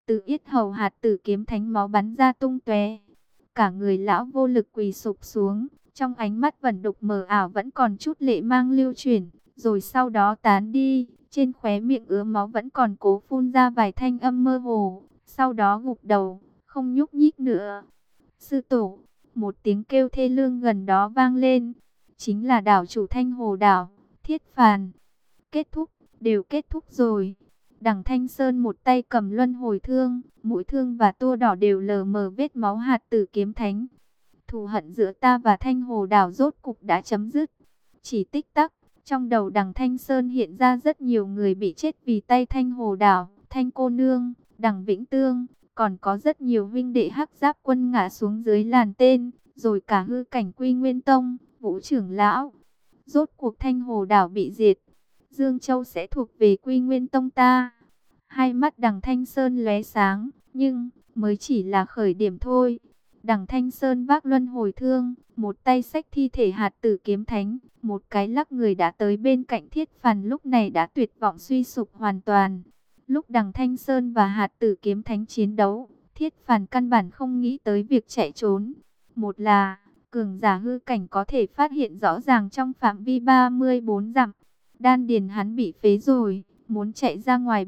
Từ yết hầu hạt tử kiếm thánh máu bắn ra tung tóe. Cả người lão vô lực quỳ sụp xuống, trong ánh mắt vẩn đục mờ ảo vẫn còn chút lệ mang lưu chuyển, rồi sau đó tán đi, trên khóe miệng ứa máu vẫn còn cố phun ra vài thanh âm mơ hồ, sau đó gục đầu, không nhúc nhích nữa. Sư tổ, một tiếng kêu thê lương gần đó vang lên, chính là đảo chủ Thanh Hồ đảo, Thiết Phàn. Kết thúc, đều kết thúc rồi. Đằng Thanh Sơn một tay cầm luân hồi thương, mũi thương và tua đỏ đều lờ mờ vết máu hạt tử kiếm thánh. Thù hận giữa ta và Thanh Hồ đảo rốt cục đã chấm dứt. Chỉ tích tắc, trong đầu đằng Thanh Sơn hiện ra rất nhiều người bị chết vì tay Thanh Hồ đảo, Thanh cô nương, đằng Vĩnh Tương, còn có rất nhiều huynh đệ hắc giáp quân ngã xuống dưới làn tên, rồi cả hư cảnh Quy Nguyên Tông, Vũ trưởng lão. Rốt cuộc Thanh Hồ đảo bị diệt, Dương Châu sẽ thuộc về Quy Nguyên Tông ta. Hai mắt đằng Thanh Sơn lóe sáng, nhưng mới chỉ là khởi điểm thôi. Đằng Thanh Sơn vác luân hồi thương, một tay xách thi thể hạt tử kiếm thánh, một cái lắc người đã tới bên cạnh Thiết Phàn, lúc này đã tuyệt vọng suy sụp hoàn toàn. Lúc đằng Thanh Sơn và hạt tử kiếm thánh chiến đấu, Thiết Phàn căn bản không nghĩ tới việc chạy trốn. Một là, cường giả hư cảnh có thể phát hiện rõ ràng trong phạm vi 34 dặm. Đan điền hắn bị phế rồi, muốn chạy ra ngoài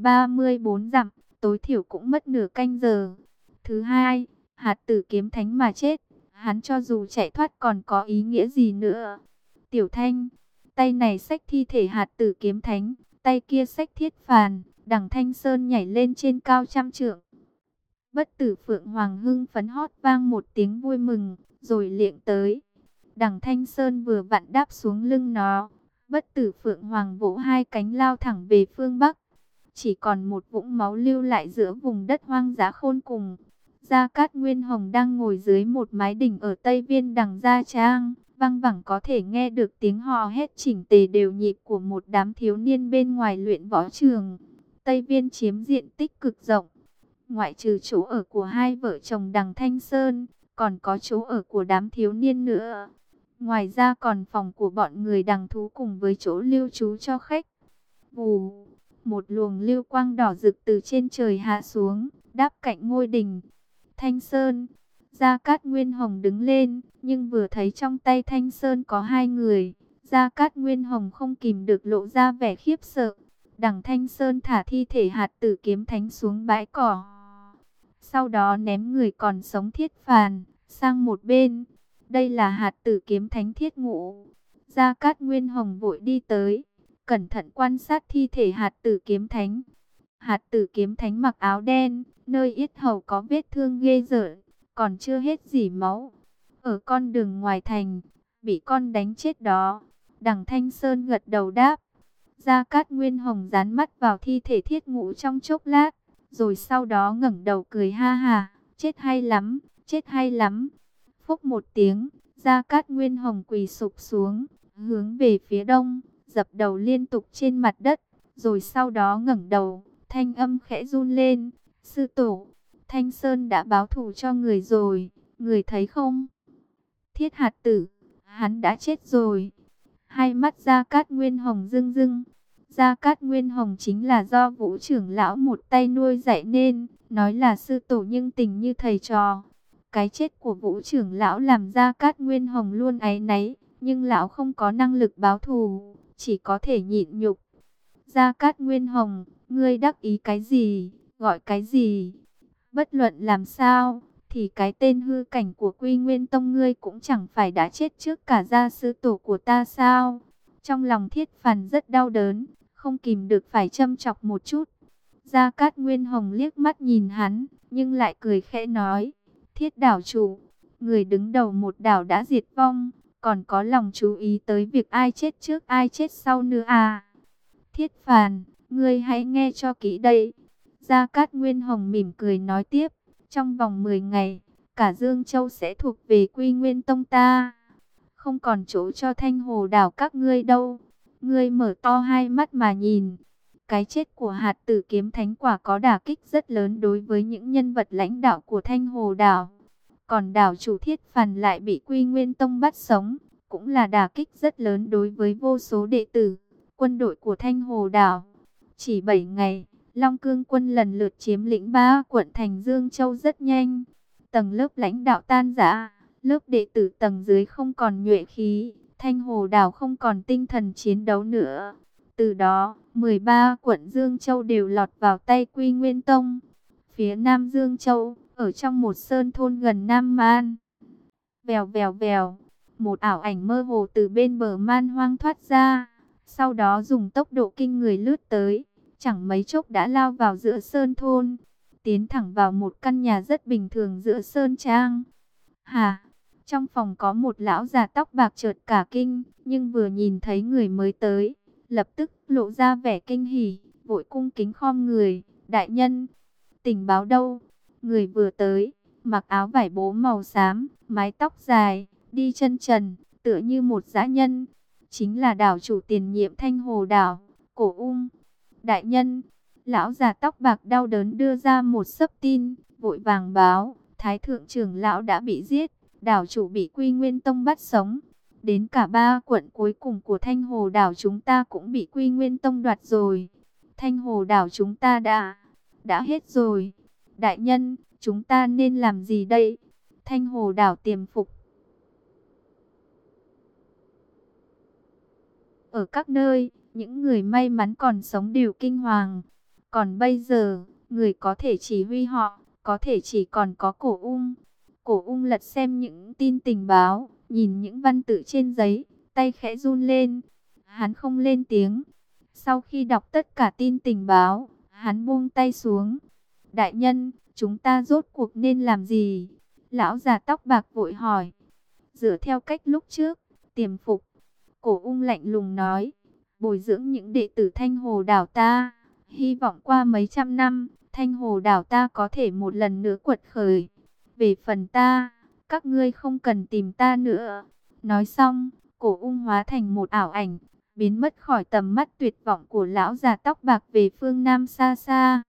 34 dặm, tối thiểu cũng mất nửa canh giờ. Thứ hai, hạt tử kiếm thánh mà chết, hắn cho dù chạy thoát còn có ý nghĩa gì nữa. Tiểu Thanh, tay này xách thi thể hạt tử kiếm thánh, tay kia xách Thiết Phàn, đằng Thanh Sơn nhảy lên trên cao trăm trượng. Bất tử Phượng Hoàng hưng phấn hót vang một tiếng vui mừng, rồi liệng tới. Đằng Thanh Sơn vừa vặn đáp xuống lưng nó, bất tử Phượng Hoàng vỗ hai cánh lao thẳng về phương Bắc. Chỉ còn một vũng máu lưu lại giữa vùng đất hoang dã khôn cùng. Gia Cát Nguyên Hồng đang ngồi dưới một mái đỉnh ở Tây Viên đằng Gia Trang, văng vẳng có thể nghe được tiếng hò hét chỉnh tề đều nhịp của một đám thiếu niên bên ngoài luyện võ trường. Tây Viên chiếm diện tích cực rộng, ngoại trừ chỗ ở của hai vợ chồng đằng Thanh Sơn, còn có chỗ ở của đám thiếu niên nữa. Ngoài ra còn phòng của bọn người đằng thú cùng với chỗ lưu trú cho khách. Vù, một luồng lưu quang đỏ rực từ trên trời hạ xuống, đáp cạnh ngôi đình. Thanh Sơn, Gia Cát Nguyên Hồng đứng lên, nhưng vừa thấy trong tay Thanh Sơn có hai người, Gia Cát Nguyên Hồng không kìm được lộ ra vẻ khiếp sợ. Đằng Thanh Sơn thả thi thể hạt tử kiếm thánh xuống bãi cỏ, sau đó ném người còn sống Thiết Phàn sang một bên. Đây là hạt tử kiếm thánh Thiết Ngũ. Gia Cát Nguyên Hồng vội đi tới, cẩn thận quan sát thi thể hạt tử kiếm thánh. Hạt tử kiếm thánh mặc áo đen, nơi yết hầu có vết thương ghê rợn, còn chưa hết rỉ máu. Ở con đường ngoài thành, bị con đánh chết đó. Đằng Thanh Sơn gật đầu đáp. Gia Cát Nguyên Hồng dán mắt vào thi thể Thiết Ngũ trong chốc lát, rồi sau đó ngẩng đầu cười ha ha, chết hay lắm, chết hay lắm. Phúc một tiếng, Gia Cát Nguyên Hồng quỳ sụp xuống, hướng về phía đông, dập đầu liên tục trên mặt đất, rồi sau đó ngẩng đầu, thanh âm khẽ run lên. Sư tổ, Thanh Sơn đã báo thù cho người rồi, người thấy không? Thiết hạt tử, hắn đã chết rồi. Hai mắt Gia Cát Nguyên Hồng rưng rưng. Gia Cát Nguyên Hồng chính là do Vũ trưởng lão một tay nuôi dạy nên, nói là sư tổ nhưng tình như thầy trò. Cái chết của Vũ trưởng lão làm Gia Cát Nguyên Hồng luôn áy náy, nhưng lão không có năng lực báo thù, chỉ có thể nhịn nhục. Gia Cát Nguyên Hồng, ngươi đắc ý cái gì, gọi cái gì? Bất luận làm sao, thì cái tên hư cảnh của Quy Nguyên Tông ngươi cũng chẳng phải đã chết trước cả gia sư tổ của ta sao? Trong lòng Thiết Phàn rất đau đớn, không kìm được phải châm chọc một chút. Gia Cát Nguyên Hồng liếc mắt nhìn hắn, nhưng lại cười khẽ nói, Thiết đảo chủ, người đứng đầu một đảo đã diệt vong, còn có lòng chú ý tới việc ai chết trước ai chết sau nữa à? Thiết Phàn, ngươi hãy nghe cho kỹ đây. Gia Cát Nguyên Hồng mỉm cười nói tiếp, trong vòng 10 ngày, cả Dương Châu sẽ thuộc về Quy Nguyên Tông ta. Không còn chỗ cho Thanh Hồ đảo các ngươi đâu. Ngươi mở to hai mắt mà nhìn. Cái chết của hạt tử kiếm thánh quả có đả kích rất lớn đối với những nhân vật lãnh đạo của Thanh Hồ đảo. Còn đảo chủ Thiết Phàn lại bị Quy Nguyên Tông bắt sống, cũng là đả kích rất lớn đối với vô số đệ tử, quân đội của Thanh Hồ đảo. Chỉ 7 ngày Long Cương quân lần lượt chiếm lĩnh 3 quận thành Dương Châu rất nhanh. Tầng lớp lãnh đạo tan rã, lớp đệ tử tầng dưới không còn nhuệ khí, Thanh Hồ Đảo không còn tinh thần chiến đấu nữa. Từ đó, 13 quận Dương Châu đều lọt vào tay Quy Nguyên Tông. Phía Nam Dương Châu, ở trong một sơn thôn gần Nam Man. Vèo vèo vèo, một ảo ảnh mơ hồ từ bên bờ man hoang thoát ra, sau đó dùng tốc độ kinh người lướt tới, chẳng mấy chốc đã lao vào giữa sơn thôn, tiến thẳng vào một căn nhà rất bình thường giữa sơn trang. Hà, trong phòng có một lão già tóc bạc chợt cả kinh, nhưng vừa nhìn thấy người mới tới, lập tức lộ ra vẻ kinh hỉ, vội cung kính khom người, đại nhân, tình báo đâu? Người vừa tới, mặc áo vải bố màu xám, mái tóc dài, đi chân trần, tựa như một dã nhân. Chính là đảo chủ tiền nhiệm Thanh Hồ Đảo, Cổ Ung. Đại nhân, lão già tóc bạc đau đớn đưa ra một xấp tin, vội vàng báo, Thái thượng trưởng lão đã bị giết, đảo chủ bị Quy Nguyên Tông bắt sống. Đến cả 3 quận cuối cùng của Thanh Hồ Đảo chúng ta cũng bị Quy Nguyên Tông đoạt rồi. Thanh Hồ Đảo chúng ta đã hết rồi. Đại nhân, chúng ta nên làm gì đây? Thanh Hồ Đảo tiềm phục. Ở các nơi, những người may mắn còn sống đều kinh hoàng. Còn bây giờ, người có thể chỉ huy họ, có thể chỉ còn có Cổ Ung. Cổ Ung lật xem những tin tình báo, nhìn những văn tự trên giấy, tay khẽ run lên. Hắn không lên tiếng. Sau khi đọc tất cả tin tình báo, hắn buông tay xuống. Đại nhân, chúng ta rốt cuộc nên làm gì? Lão già tóc bạc vội hỏi. Dựa theo cách lúc trước, tiềm phục. Cổ Ung lạnh lùng nói. Bồi dưỡng những đệ tử Thanh Hồ Đảo ta. Hy vọng qua mấy trăm năm, Thanh Hồ Đảo ta có thể một lần nữa quật khởi. Về phần ta, các ngươi không cần tìm ta nữa. Nói xong, Cổ Ung hóa thành một ảo ảnh, biến mất khỏi tầm mắt tuyệt vọng của lão già tóc bạc về phương Nam xa xa.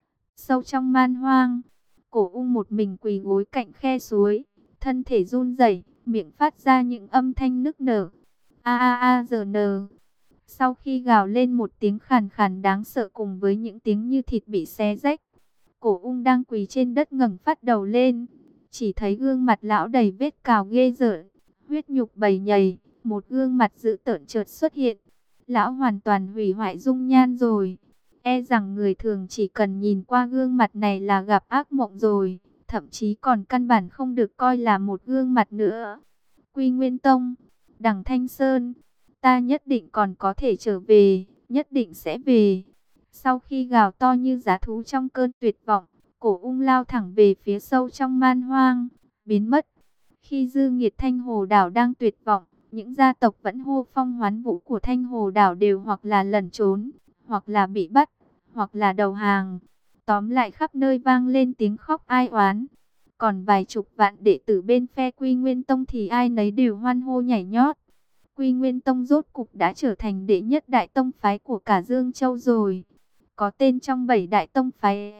Sâu trong man hoang, Cổ Ung một mình quỳ gối cạnh khe suối, thân thể run rẩy, miệng phát ra những âm thanh nức nở. A a a giờ nờ. Sau khi gào lên một tiếng khàn khàn đáng sợ cùng với những tiếng như thịt bị xé rách, Cổ Ung đang quỳ trên đất ngẩng phát đầu lên, chỉ thấy gương mặt lão đầy vết cào ghê rợn, huyết nhục bầy nhầy, một gương mặt dữ tợn chợt xuất hiện. Lão hoàn toàn hủy hoại dung nhan rồi. E rằng người thường chỉ cần nhìn qua gương mặt này là gặp ác mộng rồi, thậm chí còn căn bản không được coi là một gương mặt nữa. Quy Nguyên Tông, Đằng Thanh Sơn, ta nhất định còn có thể trở về, nhất định sẽ về. Sau khi gào to như dã thú trong cơn tuyệt vọng, Cổ Ung lao thẳng về phía sâu trong man hoang, biến mất. Khi dư nghiệt Thanh Hồ Đảo đang tuyệt vọng, những gia tộc vẫn hô phong hoán vũ của Thanh Hồ Đảo đều hoặc là lẩn trốn, hoặc là bị bắt, hoặc là đầu hàng. Tóm lại khắp nơi vang lên tiếng khóc ai oán. Còn vài chục vạn đệ tử bên phe Quy Nguyên Tông thì ai nấy đều hoan hô nhảy nhót. Quy Nguyên Tông rốt cục đã trở thành đệ nhất đại tông phái của cả Dương Châu rồi. Có tên trong 7 đại tông phái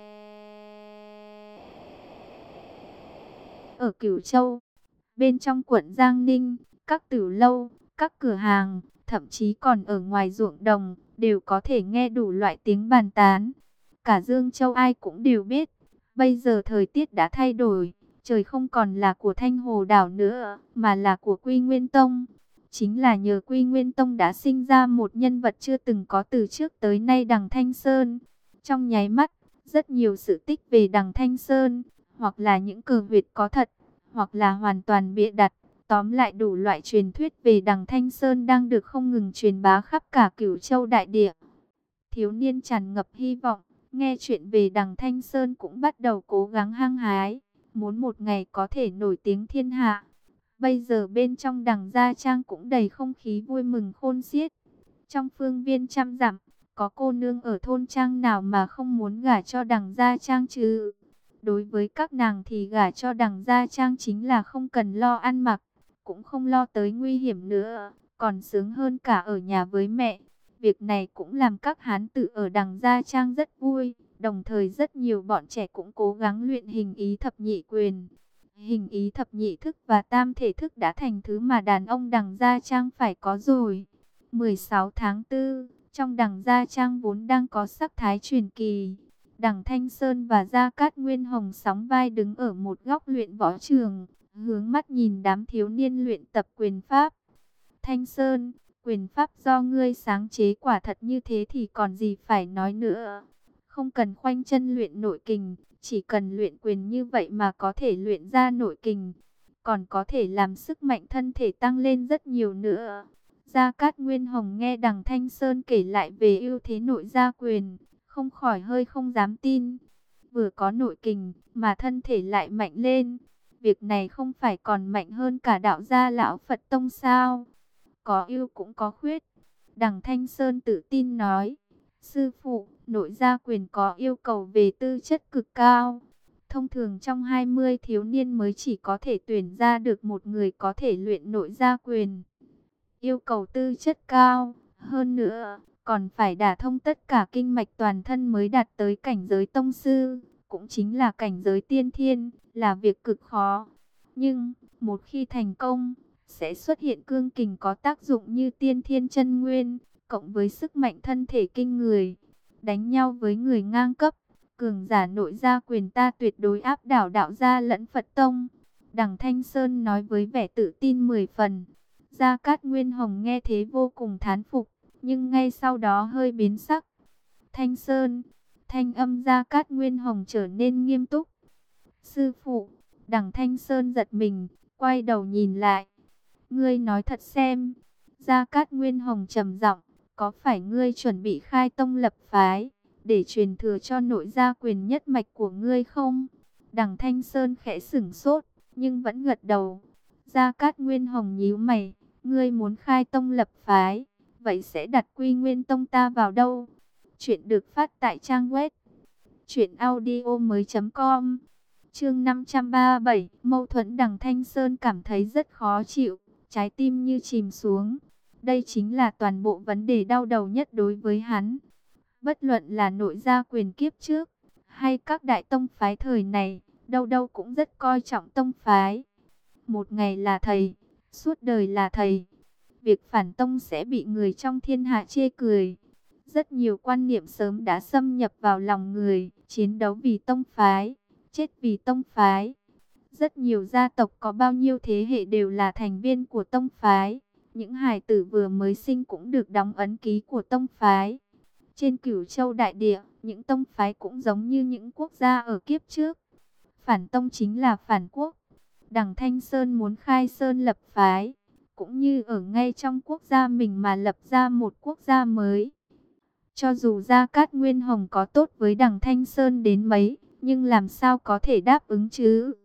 ở Cửu Châu. Bên trong quận Giang Ninh, các tử lâu, các cửa hàng, thậm chí còn ở ngoài ruộng đồng, đều có thể nghe đủ loại tiếng bàn tán. Cả Dương Châu ai cũng đều biết, bây giờ thời tiết đã thay đổi, trời không còn là của Thanh Hồ Đảo nữa, mà là của Quy Nguyên Tông. Chính là nhờ Quy Nguyên Tông đã sinh ra một nhân vật chưa từng có từ trước tới nay, Đằng Thanh Sơn. Trong nháy mắt, rất nhiều sự tích về Đằng Thanh Sơn, hoặc là những cờ huyệt có thật, hoặc là hoàn toàn bịa đặt. Tóm lại đủ loại truyền thuyết về Đằng Thanh Sơn đang được không ngừng truyền bá khắp cả Cửu Châu đại địa. Thiếu niên tràn ngập hy vọng, nghe chuyện về Đằng Thanh Sơn cũng bắt đầu cố gắng hăng hái, muốn một ngày có thể nổi tiếng thiên hạ. Bây giờ bên trong Đằng Gia Trang cũng đầy không khí vui mừng khôn xiết. Trong phương viên trăm dặm, có cô nương ở thôn trang nào mà không muốn gả cho Đằng Gia Trang chứ? Đối với các nàng thì gả cho Đằng Gia Trang chính là không cần lo ăn mặc, cũng không lo tới nguy hiểm nữa, còn sướng hơn cả ở nhà với mẹ. Việc này cũng làm các hán tử ở Đằng Gia Trang rất vui, đồng thời rất nhiều bọn trẻ cũng cố gắng luyện hình ý thập nhị quyền. Hình ý thập nhị thức và tam thể thức đã thành thứ mà đàn ông Đằng Gia Trang phải có rồi. 16 tháng 4, Trong Đằng Gia Trang vốn đang có sắc thái truyền kỳ, Đằng Thanh Sơn và Gia Cát Nguyên Hồng sóng vai đứng ở một góc luyện võ trường, hướng mắt nhìn đám thiếu niên luyện tập quyền pháp. Thanh Sơn, quyền pháp do ngươi sáng chế quả thật như thế thì còn gì phải nói nữa. Không cần khoanh chân luyện nội kình, chỉ cần luyện quyền như vậy mà có thể luyện ra nội kình, còn có thể làm sức mạnh thân thể tăng lên rất nhiều nữa. Gia Cát Nguyên Hồng nghe Đằng Thanh Sơn kể lại về ưu thế nội gia quyền, không khỏi hơi không dám tin. Vừa có nội kình mà thân thể lại mạnh lên, việc này không phải còn mạnh hơn cả đạo gia lão Phật tông sao? Có ưu cũng có khuyết. Đằng Thanh Sơn tự tin nói, sư phụ, nội gia quyền có yêu cầu về tư chất cực cao. Thông thường trong 20 thiếu niên mới chỉ có thể tuyển ra được một người có thể luyện nội gia quyền. Yêu cầu tư chất cao, hơn nữa, còn phải đả thông tất cả kinh mạch toàn thân mới đạt tới cảnh giới tông sư, cũng chính là cảnh giới tiên thiên, là việc cực khó. Nhưng, một khi thành công, sẽ xuất hiện cương kình có tác dụng như tiên thiên chân nguyên, cộng với sức mạnh thân thể kinh người. Đánh nhau với người ngang cấp, cường giả nội gia quyền ta tuyệt đối áp đảo đạo gia lẫn Phật tông. Đằng Thanh Sơn nói với vẻ tự tin 10 phần. Gia Cát Nguyên Hồng nghe thế vô cùng thán phục, nhưng ngay sau đó hơi biến sắc. Thanh Sơn, thanh âm Gia Cát Nguyên Hồng trở nên nghiêm túc. Sư phụ, Đằng Thanh Sơn giật mình, quay đầu nhìn lại. Ngươi nói thật xem. Gia Cát Nguyên Hồng trầm giọng, có phải ngươi chuẩn bị khai tông lập phái, để truyền thừa cho nội gia quyền nhất mạch của ngươi không? Đằng Thanh Sơn khẽ sửng sốt, nhưng vẫn gật đầu. Gia Cát Nguyên Hồng nhíu mày, ngươi muốn khai tông lập phái, vậy sẽ đặt Quy Nguyên Tông ta vào đâu? Chuyện được phát tại trang web truyệnaudiomoi.com. Chương 537, mâu thuẫn. Đằng Thanh Sơn cảm thấy rất khó chịu, trái tim như chìm xuống. Đây chính là toàn bộ vấn đề đau đầu nhất đối với hắn. Bất luận là nội gia quyền kiếp trước, hay các đại tông phái thời này, đâu đâu cũng rất coi trọng tông phái. Một ngày là thầy, suốt đời là thầy. Việc phản tông sẽ bị người trong thiên hạ chê cười. Rất nhiều quan niệm sớm đã xâm nhập vào lòng người, chiến đấu vì tông phái, chết vì tông phái. Rất nhiều gia tộc có bao nhiêu thế hệ đều là thành viên của tông phái. Những hài tử vừa mới sinh cũng được đóng ấn ký của tông phái. Trên Cửu Châu đại địa, những tông phái cũng giống như những quốc gia ở kiếp trước. Phản tông chính là phản quốc. Đằng Thanh Sơn muốn khai sơn lập phái, cũng như ở ngay trong quốc gia mình mà lập ra một quốc gia mới. Cho dù Gia Cát Nguyên Hồng có tốt với Đằng Thanh Sơn đến mấy, nhưng làm sao có thể đáp ứng chứ?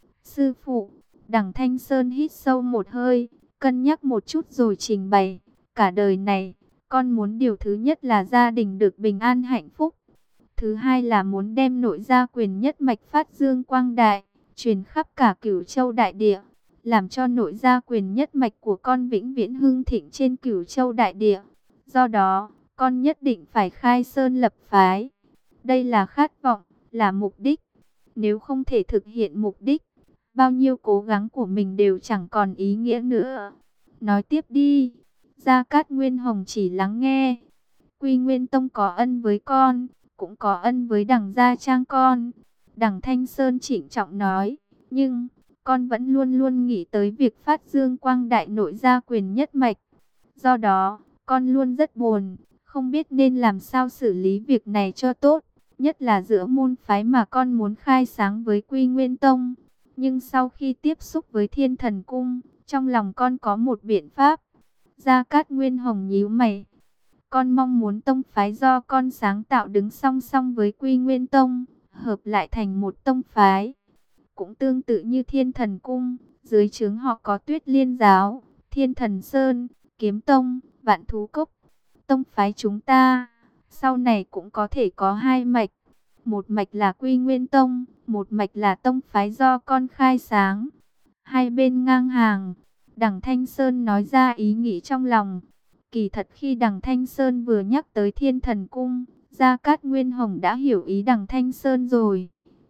Sư phụ, Đằng Thanh Sơn hít sâu một hơi, cân nhắc một chút rồi trình bày. Cả đời này, con muốn điều thứ nhất là gia đình được bình an hạnh phúc. Thứ hai là muốn đem nội gia quyền nhất mạch phát dương quang đại, truyền khắp cả Cửu Châu đại địa, làm cho nội gia quyền nhất mạch của con vĩnh viễn hưng thịnh trên Cửu Châu đại địa. Do đó, con nhất định phải khai sơn lập phái. Đây là khát vọng, là mục đích. Nếu không thể thực hiện mục đích, bao nhiêu cố gắng của mình đều chẳng còn ý nghĩa nữa. Nói tiếp đi. Gia Cát Nguyên Hồng chỉ lắng nghe. Quy Nguyên Tông có ân với con, cũng có ân với Đằng Gia Trang con. Đằng Thanh Sơn trịnh trọng nói, nhưng con vẫn luôn luôn nghĩ tới việc phát dương quang đại nội gia quyền nhất mạch. Do đó, con luôn rất buồn, không biết nên làm sao xử lý việc này cho tốt, nhất là giữa môn phái mà con muốn khai sáng với Quy Nguyên Tông. Nhưng sau khi tiếp xúc với Thiên Thần Cung, trong lòng con có một biện pháp. Gia Cát Nguyên Hồng nhíu mày. Con mong muốn tông phái do con sáng tạo đứng song song với Quy Nguyên Tông, hợp lại thành một tông phái. Cũng tương tự như Thiên Thần Cung, dưới trướng họ có Tuyết Liên Giáo, Thiên Thần Sơn, Kiếm Tông, Vạn Thú Cốc. Tông phái chúng ta, sau này cũng có thể có hai mạch. Một mạch là Quy Nguyên Tông, một mạch là tông phái do con khai sáng. Hai bên ngang hàng. Đằng Thanh Sơn nói ra ý nghĩ trong lòng. Kỳ thật khi Đằng Thanh Sơn vừa nhắc tới Thiên Thần Cung, Gia Cát Nguyên Hồng đã hiểu ý Đằng Thanh Sơn rồi.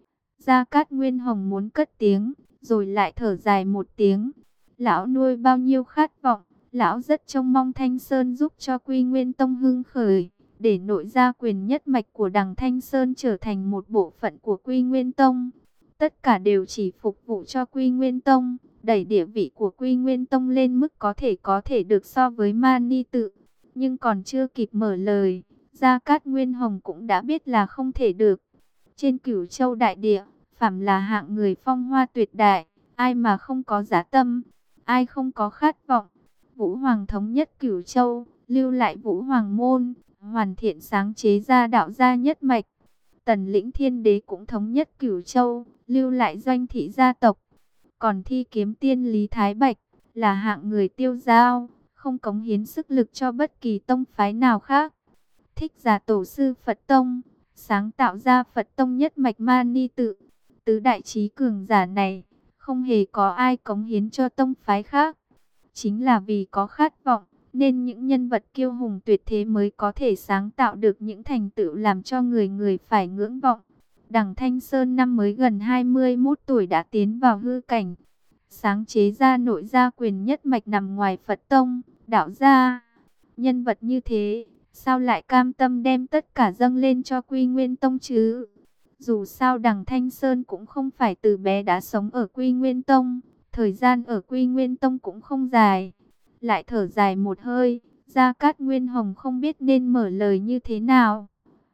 Gia Cát Nguyên Hồng muốn cất tiếng, rồi lại thở dài một tiếng. Lão nuôi bao nhiêu khát vọng, Lão rất trông mong Thanh Sơn giúp cho Quy Nguyên Tông hưng khởi, để nội gia quyền nhất mạch của đằng Thanh Sơn trở thành một bộ phận của Quy Nguyên Tông. Tất cả đều chỉ phục vụ cho Quy Nguyên Tông, đẩy địa vị của Quy Nguyên Tông lên mức có thể được so với Mani Tự. Nhưng còn chưa kịp mở lời, Gia Cát Nguyên Hồng cũng đã biết là không thể được. Trên Cửu Châu đại địa, phàm là hạng người phong hoa tuyệt đại, ai mà không có dã tâm, ai không có khát vọng. Vũ Hoàng thống nhất Cửu Châu, lưu lại Vũ Hoàng môn, hoàn thiện sáng chế ra đạo gia nhất mạch. Tần Lĩnh Thiên Đế cũng thống nhất Cửu Châu, lưu lại Doanh thị gia tộc. Còn Thi Kiếm Tiên Lý Thái Bạch là hạng người tiêu dao, không cống hiến sức lực cho bất kỳ tông phái nào khác. Thích Giả tổ sư Phật Tông, sáng tạo ra Phật Tông nhất mạch Mani Tự. Tứ đại chí cường giả này, không hề có ai cống hiến cho tông phái khác. Chính là vì có khát vọng, nên những nhân vật kiêu hùng tuyệt thế mới có thể sáng tạo được những thành tựu làm cho người người phải ngưỡng vọng. Đằng Thanh Sơn năm mới gần 21 tuổi đã tiến vào hư cảnh, sáng chế ra nội gia quyền nhất mạch nằm ngoài Phật Tông, đạo gia. Nhân vật như thế, sao lại cam tâm đem tất cả dâng lên cho Quy Nguyên Tông chứ? Dù sao đằng Thanh Sơn cũng không phải từ bé đã sống ở Quy Nguyên Tông, thời gian ở Quy Nguyên Tông cũng không dài. Lại thở dài một hơi, Gia Cát Nguyên Hồng không biết nên mở lời như thế nào.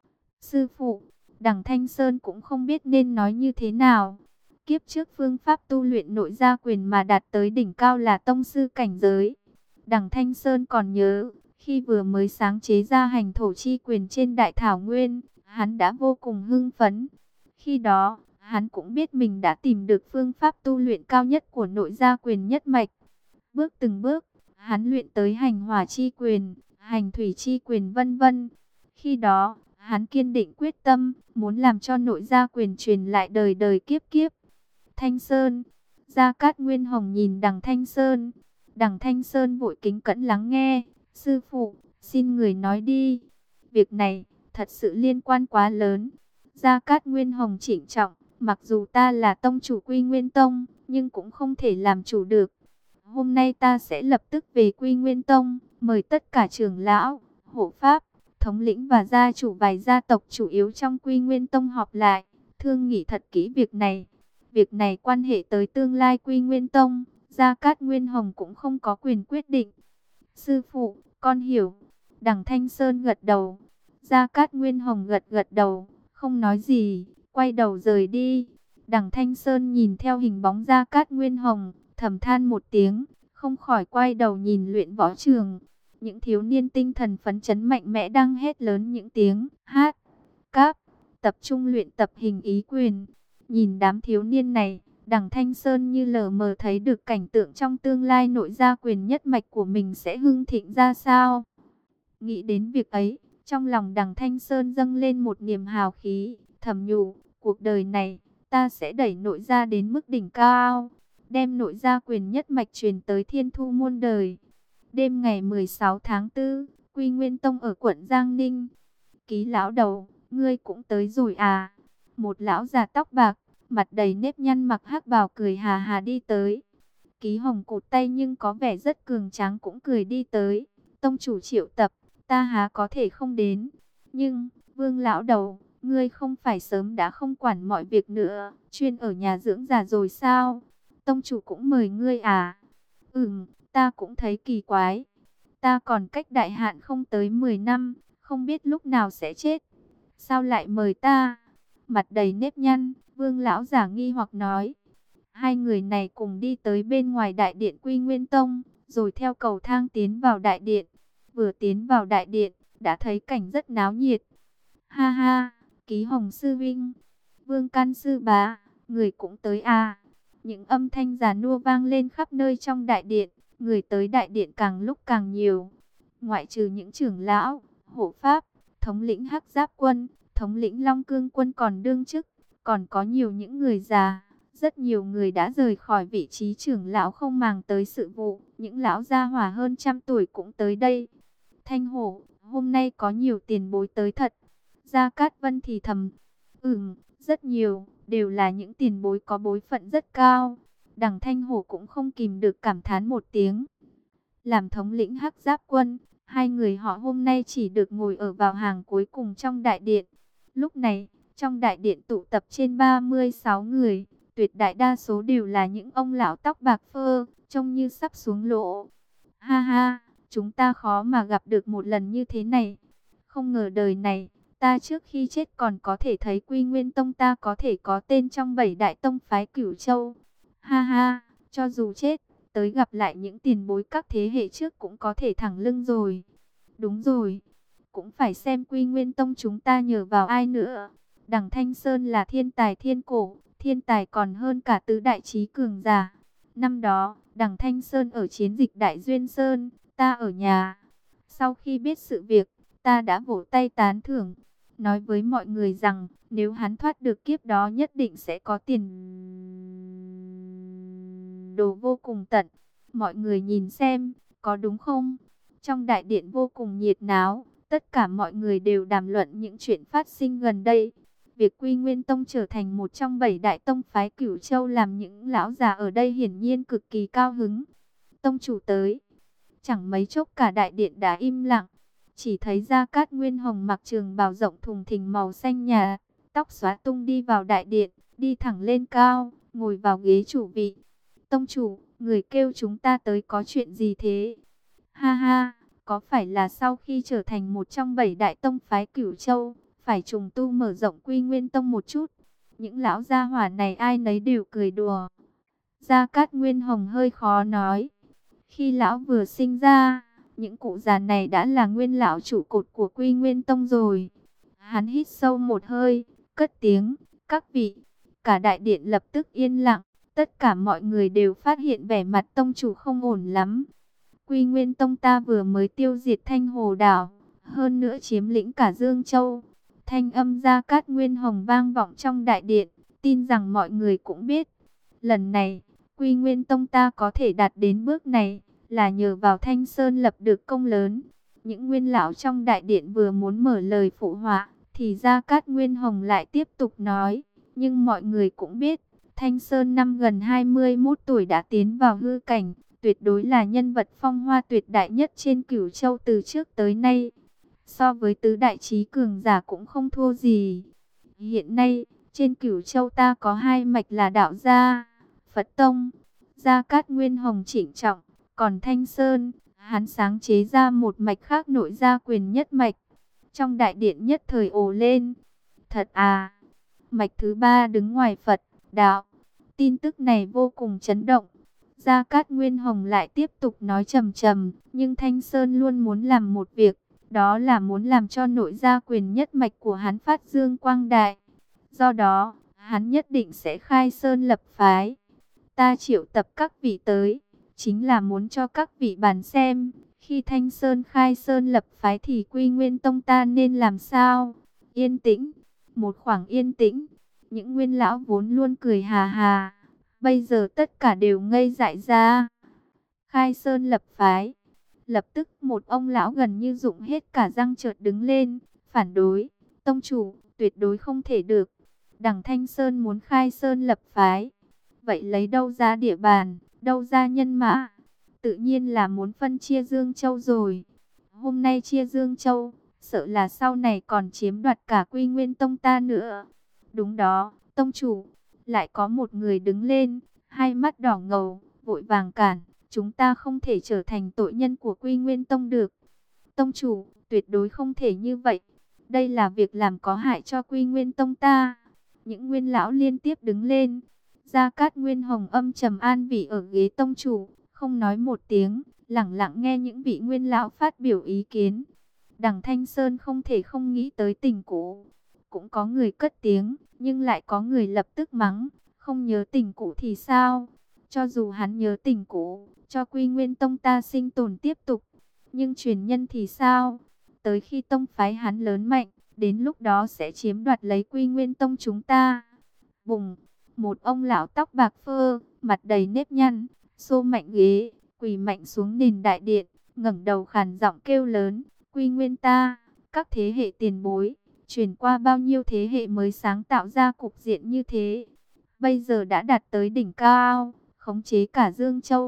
Sư phụ, đằng Thanh Sơn cũng không biết nên nói như thế nào. Kiếp trước phương pháp tu luyện nội gia quyền mà đạt tới đỉnh cao là tông sư cảnh giới. Đằng Thanh Sơn còn nhớ, khi vừa mới sáng chế ra hành thổ chi quyền trên Đại Thảo Nguyên, hắn đã vô cùng hưng phấn. Khi đó, hắn cũng biết mình đã tìm được phương pháp tu luyện cao nhất của nội gia quyền nhất mạch. Bước từng bước, hắn luyện tới hành hỏa chi quyền, hành thủy chi quyền vân vân. Khi đó, hắn kiên định quyết tâm, muốn làm cho nội gia quyền truyền lại đời đời kiếp kiếp. Thanh Sơn, Gia Cát Nguyên Hồng nhìn đằng Thanh Sơn. Đằng Thanh Sơn vội kính cẩn lắng nghe. Sư phụ, xin người nói đi. Việc này, thật sự liên quan quá lớn. Gia Cát Nguyên Hồng chỉnh trọng, mặc dù ta là tông chủ Quy Nguyên Tông, nhưng cũng không thể làm chủ được. Hôm nay ta sẽ lập tức về Quy Nguyên Tông, mời tất cả trưởng lão, hộ pháp, thống lĩnh và gia chủ vài gia tộc chủ yếu trong Quy Nguyên Tông họp lại, thương nghị thật kỹ việc này. Việc này quan hệ tới tương lai Quy Nguyên Tông, Gia Cát Nguyên Hồng cũng không có quyền quyết định. Sư phụ, con hiểu. Đằng Thanh Sơn gật đầu. Gia Cát Nguyên Hồng gật gật đầu, không nói gì, quay đầu rời đi. Đằng Thanh Sơn nhìn theo hình bóng Gia Cát Nguyên Hồng, thầm than một tiếng, không khỏi quay đầu nhìn luyện võ trường. Những thiếu niên tinh thần phấn chấn mạnh mẽ đang hét lớn những tiếng hát, cáp, tập trung luyện tập hình ý quyền. Nhìn đám thiếu niên này, đằng Thanh Sơn như lờ mờ thấy được cảnh tượng trong tương lai nội gia quyền nhất mạch của mình sẽ hưng thịnh ra sao. Nghĩ đến việc ấy, trong lòng đằng Thanh Sơn dâng lên một niềm hào khí, thầm nhủ, cuộc đời này, ta sẽ đẩy nội gia đến mức đỉnh cao, đem nội gia quyền nhất mạch truyền tới thiên thu muôn đời. Đêm ngày 16 tháng 4, Quy Nguyên Tông ở quận Giang Ninh. Ký lão đầu, ngươi cũng tới rồi à? Một lão già tóc bạc, mặt đầy nếp nhăn mặc hắc bào cười hà hà đi tới. Ký Hồng cụt tay nhưng có vẻ rất cường tráng cũng cười đi tới. Tông chủ triệu tập, ta há có thể không đến. Nhưng, Vương lão đầu, ngươi không phải sớm đã không quản mọi việc nữa, chuyên ở nhà dưỡng già rồi sao? Tông chủ cũng mời ngươi à? Ta cũng thấy kỳ quái. Ta còn cách đại hạn không tới 10 năm, không biết lúc nào sẽ chết. Sao lại mời ta? Mặt đầy nếp nhăn, Vương lão giả nghi hoặc nói. Hai người này cùng đi tới bên ngoài đại điện Quy Nguyên Tông, rồi theo cầu thang tiến vào đại điện. Vừa tiến vào đại điện, đã thấy cảnh rất náo nhiệt. Ha ha, Ký Hồng sư vinh, Vương Can sư bá, người cũng tới à? Những âm thanh già nua vang lên khắp nơi trong đại điện, người tới đại điện càng lúc càng nhiều. Ngoại trừ những trưởng lão, hộ pháp, thống lĩnh Hắc Giáp quân, thống lĩnh Long Cương quân còn đương chức, còn có nhiều những người già. Rất nhiều người đã rời khỏi vị trí trưởng lão không màng tới sự vụ, những lão gia hỏa hơn 100 tuổi cũng tới đây. Thanh Hổ, hôm nay có nhiều tiền bối tới thật. Gia Cát Vân thì thầm, rất nhiều, đều là những tiền bối có bối phận rất cao. Đằng Thanh Hổ cũng không kìm được cảm thán một tiếng. làm thống lĩnh Hắc Giáp quân. Hai người họ hôm nay chỉ được ngồi ở vào hàng cuối cùng trong đại điện. Lúc này, trong đại điện tụ tập trên 36 người, tuyệt đại đa số đều là những ông lão tóc bạc phơ, trông như sắp xuống lỗ. Ha ha, chúng ta khó mà gặp được một lần như thế này. Không ngờ đời này, ta trước khi chết còn có thể thấy Quy Nguyên Tông ta có thể có tên trong 7 đại tông phái Cửu Châu. Ha ha, cho dù chết, tới gặp lại những tiền bối các thế hệ trước cũng có thể thẳng lưng rồi. Đúng rồi, cũng phải xem Quy Nguyên Tông chúng ta nhờ vào ai nữa. Đằng Thanh Sơn là thiên tài thiên cổ, thiên tài còn hơn cả tứ đại chí cường giả. Năm đó, đằng Thanh Sơn ở chiến dịch Đại Duyên Sơn, ta ở nhà. Sau khi biết sự việc, ta đã vỗ tay tán thưởng, nói với mọi người rằng nếu hắn thoát được kiếp đó nhất định sẽ có tiền đồ vô cùng tận. Mọi người nhìn xem, có đúng không? Trong đại điện vô cùng nhiệt náo, tất cả mọi người đều đàm luận những chuyện phát sinh gần đây. Việc Quy Nguyên Tông trở thành một trong 7 đại tông phái Cửu Châu làm những lão già ở đây hiển nhiên cực kỳ cao hứng. Tông chủ tới. Chẳng mấy chốc cả đại điện đã im lặng. Chỉ thấy Gia Cát Nguyên Hồng mặc trường bào rộng thùng thình màu xanh nhà, tóc xóa tung đi vào đại điện, đi thẳng lên cao, ngồi vào ghế chủ vị. Tông chủ, người kêu chúng ta tới có chuyện gì thế? Ha ha, có phải là sau khi trở thành một trong 7 đại tông phái Cửu Châu, phải trùng tu mở rộng Quy Nguyên Tông một chút? Những lão gia hỏa này ai nấy đều cười đùa. Gia Cát Nguyên Hồng hơi khó nói. Khi lão vừa sinh ra, những cụ già này đã là nguyên lão trụ cột của Quy Nguyên Tông rồi. Hắn hít sâu một hơi, cất tiếng, các vị. Cả đại điện lập tức yên lặng, tất cả mọi người đều phát hiện vẻ mặt tông chủ không ổn lắm. Quy Nguyên Tông ta vừa mới tiêu diệt Thanh Hồ Đảo, hơn nữa chiếm lĩnh cả Dương Châu. Thanh âm Gia Cát Nguyên Hồng vang vọng trong đại điện, tin rằng mọi người cũng biết. Lần này, Quy Nguyên Tông ta có thể đạt đến bước này, là nhờ vào Thanh Sơn lập được công lớn. Những nguyên lão trong đại điện vừa muốn mở lời phụ họa, thì Gia Cát Nguyên Hồng lại tiếp tục nói. Nhưng mọi người cũng biết, Thanh Sơn năm gần 21 tuổi đã tiến vào hư cảnh, tuyệt đối là nhân vật phong hoa tuyệt đại nhất trên Cửu Châu từ trước tới nay. So với tứ đại chí cường giả cũng không thua gì. Hiện nay, trên Cửu Châu ta có hai mạch là Đạo Gia, Phật Tông. Gia Cát Nguyên Hồng chỉnh trọng, còn Thanh Sơn, hắn sáng chế ra một mạch khác nội gia quyền nhất mạch. Trong đại điện nhất thời ồ lên. Thật à? Mạch thứ ba đứng ngoài Phật, Đạo. Tin tức này vô cùng chấn động. Gia Cát Nguyên Hồng lại tiếp tục nói trầm trầm, nhưng Thanh Sơn luôn muốn làm một việc, đó là muốn làm cho nội gia quyền nhất mạch của hắn phát dương quang đại. Do đó, hắn nhất định sẽ khai sơn lập phái. Ta triệu tập các vị tới, chính là muốn cho các vị bàn xem, khi Thanh Sơn khai sơn lập phái thì Quy Nguyên Tông ta nên làm sao? Yên tĩnh, một khoảng yên tĩnh, những nguyên lão vốn luôn cười hà hà, bây giờ tất cả đều ngây dại ra. Khai sơn lập phái, lập tức một ông lão gần như rụng hết cả răng chợt đứng lên, phản đối, tông chủ, tuyệt đối không thể được. Đằng Thanh Sơn muốn khai sơn lập phái, vậy lấy đâu ra địa bàn, đâu ra nhân mã? Tự nhiên là muốn phân chia Dương Châu rồi. Hôm nay chia Dương Châu, sợ là sau này còn chiếm đoạt cả Quy Nguyên Tông ta nữa. Đúng đó, tông chủ. Lại có một người đứng lên, hai mắt đỏ ngầu, vội vàng cản. Chúng ta không thể trở thành tội nhân của Quy Nguyên Tông được. Tông chủ, tuyệt đối không thể như vậy. Đây là việc làm có hại cho Quy Nguyên Tông ta. Những nguyên lão liên tiếp đứng lên. Gia Cát Nguyên Hồng âm trầm an vị ở ghế tông chủ, không nói một tiếng, lẳng lặng nghe những vị nguyên lão phát biểu ý kiến. Đằng Thanh Sơn không thể không nghĩ tới tình cũ. Cũng có người cất tiếng, nhưng lại có người lập tức mắng, không nhớ tình cũ thì sao? Cho dù hắn nhớ tình cũ, cho Quy Nguyên Tông ta sinh tồn tiếp tục. Nhưng truyền nhân thì sao? Tới khi tông phái hắn lớn mạnh, đến lúc đó sẽ chiếm đoạt lấy Quy Nguyên Tông chúng ta. Bùng! Một ông lão tóc bạc phơ, mặt đầy nếp nhăn, xô mạnh ghế, quỳ mạnh xuống nền đại điện, ngẩng đầu khàn giọng kêu lớn, Quy Nguyên ta, các thế hệ tiền bối, truyền qua bao nhiêu thế hệ mới sáng tạo ra cục diện như thế. Bây giờ đã đạt tới đỉnh cao, khống chế cả Dương Châu.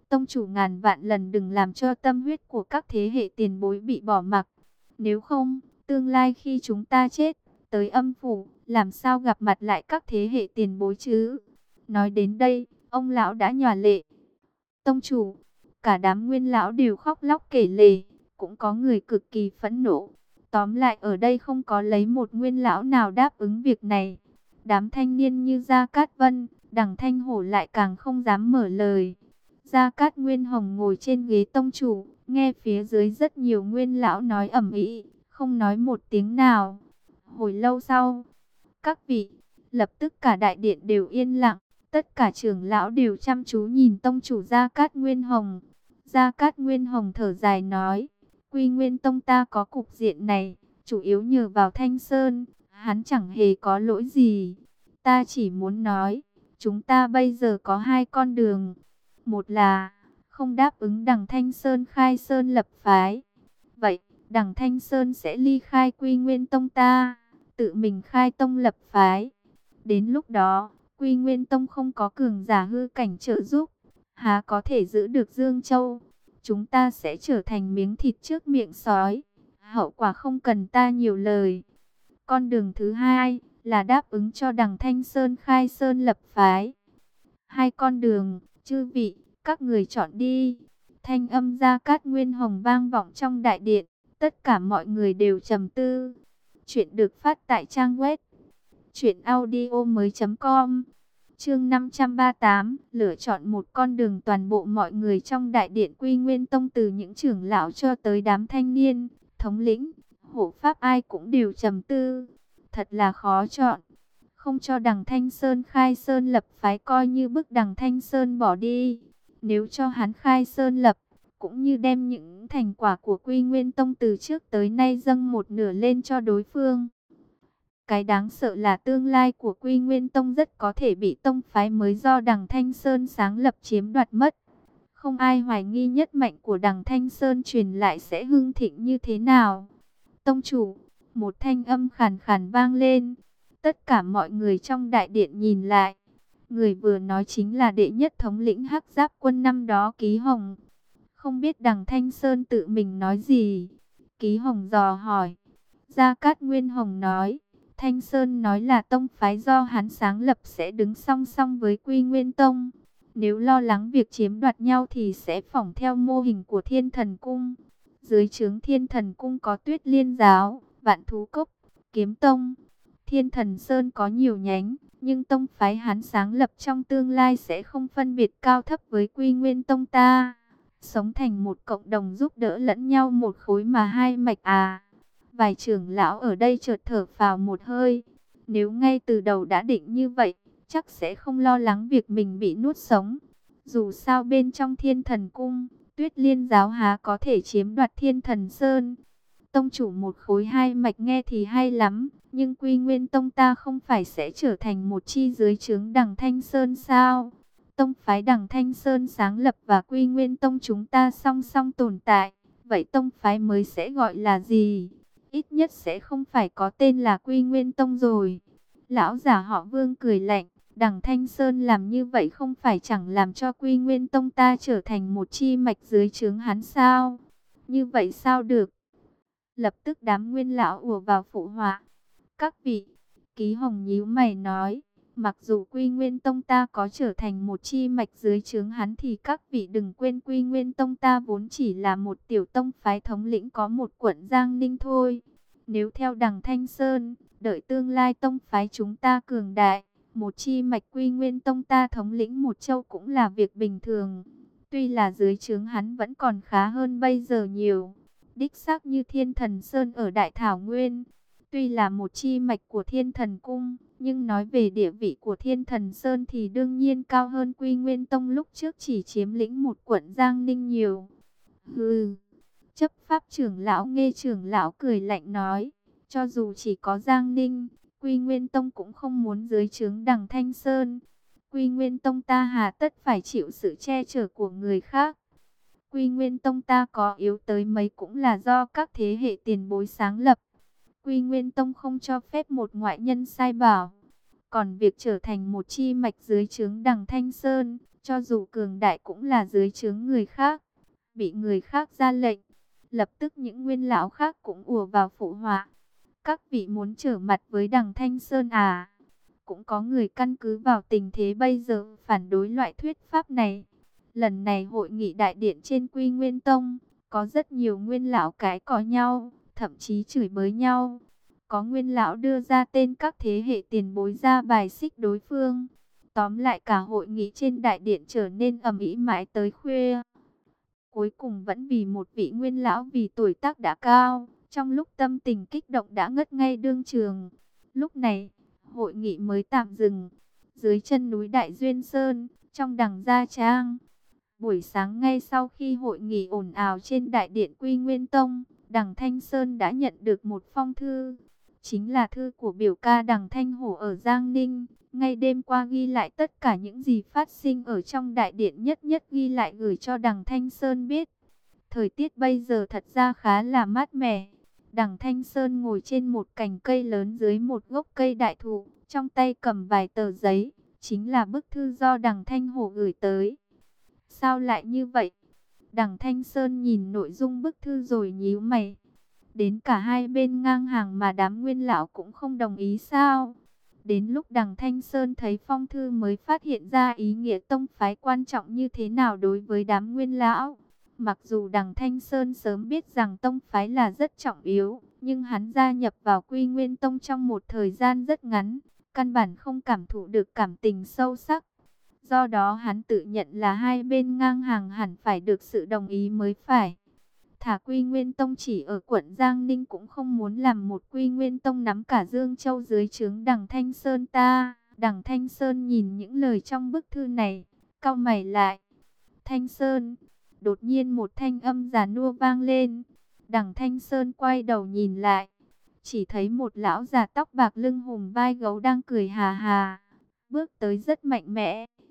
Tông chủ ngàn vạn lần đừng làm cho tâm huyết của các thế hệ tiền bối bị bỏ mặc. Nếu không, tương lai khi chúng ta chết, tới âm phủ, làm sao gặp mặt lại các thế hệ tiền bối chứ? Nói đến đây, ông lão đã nhòa lệ. Tông chủ, cả đám nguyên lão đều khóc lóc kể lể, cũng có người cực kỳ phẫn nộ. Tóm lại ở đây không có lấy một nguyên lão nào đáp ứng việc này. Đám thanh niên như Gia Cát Vân, Đằng Thanh Hổ lại càng không dám mở lời. Gia Cát Nguyên Hồng ngồi trên ghế tông chủ, nghe phía dưới rất nhiều nguyên lão nói ầm ĩ, không nói một tiếng nào. Hồi lâu sau, các vị, lập tức cả đại điện đều yên lặng, tất cả trưởng lão đều chăm chú nhìn tông chủ Gia Cát Nguyên Hồng. Gia Cát Nguyên Hồng thở dài nói, Quy Nguyên Tông ta có cục diện này, chủ yếu nhờ vào Thanh Sơn, hắn chẳng hề có lỗi gì. Ta chỉ muốn nói, chúng ta bây giờ có hai con đường. Một là không đáp ứng Đằng Thanh Sơn khai sơn lập phái. Vậy, Đằng Thanh Sơn sẽ ly khai Quy Nguyên Tông ta, tự mình khai tông lập phái. Đến lúc đó, Quy Nguyên Tông không có cường giả hư cảnh trợ giúp, há có thể giữ được Dương Châu. Chúng ta sẽ trở thành miếng thịt trước miệng sói. Hậu quả không cần ta nhiều lời. Con đường thứ hai là đáp ứng cho Đằng Thanh Sơn khai sơn lập phái. Hai con đường, chư vị, các người chọn đi. Thanh âm Gia Cát Nguyên Hồng vang vọng trong đại điện. Tất cả mọi người đều trầm tư. Chuyện được phát tại trang web truyệnaudiomoi.com. Chương 538, lựa chọn một con đường. Toàn bộ mọi người trong đại điện Quy Nguyên Tông, từ những trưởng lão cho tới đám thanh niên, thống lĩnh, hộ pháp, ai cũng đều trầm tư. Thật là khó chọn. Không cho Đằng Thanh Sơn khai sơn lập phái coi như bức Đằng Thanh Sơn bỏ đi. Nếu cho hắn khai sơn lập, cũng như đem những thành quả của Quy Nguyên Tông từ trước tới nay dâng một nửa lên cho đối phương. Cái đáng sợ là tương lai của Quy Nguyên Tông rất có thể bị tông phái mới do Đằng Thanh Sơn sáng lập chiếm đoạt mất. Không ai hoài nghi nhất mạnh của Đằng Thanh Sơn truyền lại sẽ hưng thịnh như thế nào. Tông chủ, một thanh âm khàn khàn vang lên. Tất cả mọi người trong đại điện nhìn lại. Người vừa nói chính là đệ nhất thống lĩnh Hắc Giáp quân năm đó, Ký Hồng. Không biết Đằng Thanh Sơn tự mình nói gì? Ký Hồng dò hỏi. Gia Cát Nguyên Hồng nói, Thanh Sơn nói là tông phái do hắn sáng lập sẽ đứng song song với Quy Nguyên Tông. Nếu lo lắng việc chiếm đoạt nhau thì sẽ phỏng theo mô hình của Thiên Thần Cung. Dưới trướng Thiên Thần Cung có Tuyết Liên Giáo, Vạn Thú Cốc, Kiếm Tông. Thiên Thần Sơn có nhiều nhánh, nhưng tông phái hắn sáng lập trong tương lai sẽ không phân biệt cao thấp với Quy Nguyên Tông ta. Sống thành một cộng đồng giúp đỡ lẫn nhau, một khối mà hai mạch à. Vài trưởng lão ở đây chợt thở phào một hơi. Nếu ngay từ đầu đã định như vậy, chắc sẽ không lo lắng việc mình bị nuốt sống. Dù sao bên trong Thiên Thần Cung, Tuyết Liên Giáo há có thể chiếm đoạt Thiên Thần Sơn. Tông chủ một khối hai mạch nghe thì hay lắm, nhưng Quy Nguyên Tông ta không phải sẽ trở thành một chi dưới trướng Đằng Thanh Sơn sao? Tông phái Đằng Thanh Sơn sáng lập và Quy Nguyên Tông chúng ta song song tồn tại. Vậy tông phái mới sẽ gọi là gì? Ít nhất sẽ không phải có tên là Quy Nguyên Tông rồi. Lão giả họ Vương cười lạnh. Đằng Thanh Sơn làm như vậy không phải chẳng làm cho Quy Nguyên Tông ta trở thành một chi mạch dưới trướng hắn sao? Như vậy sao được? Lập tức đám nguyên lão ùa vào phụ họa. Các vị, Ký Hồng nhíu mày nói, mặc dù Quy Nguyên Tông ta có trở thành một chi mạch dưới trướng hắn thì các vị đừng quên Quy Nguyên Tông ta vốn chỉ là một tiểu tông phái thống lĩnh có một quận Giang Ninh thôi. Nếu theo Đằng Thanh Sơn, đợi tương lai tông phái chúng ta cường đại, một chi mạch Quy Nguyên Tông ta thống lĩnh một châu cũng là việc bình thường. Tuy là dưới trướng hắn vẫn còn khá hơn bây giờ nhiều. Đích xác như Thiên Thần Sơn ở Đại Thảo Nguyên, tuy là một chi mạch của Thiên Thần Cung, nhưng nói về địa vị của Thiên Thần Sơn thì đương nhiên cao hơn Quy Nguyên Tông lúc trước chỉ chiếm lĩnh một quận Giang Ninh nhiều. Hừ, chấp pháp trưởng lão Nghê trưởng lão cười lạnh nói, cho dù chỉ có Giang Ninh, Quy Nguyên Tông cũng không muốn dưới trướng Đằng Thanh Sơn. Quy Nguyên Tông ta hà tất phải chịu sự che chở của người khác. Quy Nguyên Tông ta có yếu tới mấy cũng là do các thế hệ tiền bối sáng lập. Quy Nguyên Tông không cho phép một ngoại nhân sai bảo. Còn việc trở thành một chi mạch dưới trướng Đằng Thanh Sơn, cho dù cường đại cũng là dưới trướng người khác, bị người khác ra lệnh. Lập tức những nguyên lão khác cũng ùa vào phụ họa. Các vị muốn trở mặt với Đằng Thanh Sơn à? Cũng có người căn cứ vào tình thế bây giờ phản đối loại thuyết pháp này. Lần này hội nghị đại điện trên Quy Nguyên Tông, có rất nhiều nguyên lão cãi cọ nhau, thậm chí chửi bới nhau. Có nguyên lão đưa ra tên các thế hệ tiền bối ra bài xích đối phương. Tóm lại cả hội nghị trên đại điện trở nên ầm ĩ mãi tới khuya. Cuối cùng vẫn vì một vị nguyên lão vì tuổi tác đã cao, trong lúc tâm tình kích động đã ngất ngay đương trường. Lúc này, hội nghị mới tạm dừng. Dưới chân núi Đại Duyên Sơn, trong Đằng Gia Trang. Buổi sáng ngay sau khi hội nghị ồn ào trên đại điện Quy Nguyên Tông, Đằng Thanh Sơn đã nhận được một phong thư. Chính là thư của biểu ca Đằng Thanh Hổ ở Giang Ninh. Ngay đêm qua ghi lại tất cả những gì phát sinh ở trong đại điện, nhất nhất ghi lại gửi cho Đằng Thanh Sơn biết. Thời tiết bây giờ thật ra khá là mát mẻ. Đằng Thanh Sơn ngồi trên một cành cây lớn dưới một gốc cây đại thụ, trong tay cầm vài tờ giấy, chính là bức thư do Đằng Thanh Hổ gửi tới. Sao lại như vậy? Đằng Thanh Sơn nhìn nội dung bức thư rồi nhíu mày. Đến cả hai bên ngang hàng mà đám nguyên lão cũng không đồng ý sao? Đến lúc Đằng Thanh Sơn thấy phong thư mới phát hiện ra ý nghĩa tông phái quan trọng như thế nào đối với đám nguyên lão. Mặc dù Đằng Thanh Sơn sớm biết rằng tông phái là rất trọng yếu, nhưng hắn gia nhập vào Quy Nguyên Tông trong một thời gian rất ngắn, căn bản không cảm thụ được cảm tình sâu sắc. Do đó hắn tự nhận là hai bên ngang hàng hẳn phải được sự đồng ý mới phải. Thả Quy Nguyên Tông chỉ ở quận Giang Ninh cũng không muốn làm một Quy Nguyên Tông nắm cả Dương Châu dưới trướng Đằng Thanh Sơn ta. Đằng Thanh Sơn nhìn những lời trong bức thư này, cau mày lại. Thanh Sơn, đột nhiên một thanh âm già nua vang lên. Đằng Thanh Sơn quay đầu nhìn lại, chỉ thấy một lão già tóc bạc lưng hùm vai gấu đang cười hà hà, bước tới rất mạnh mẽ.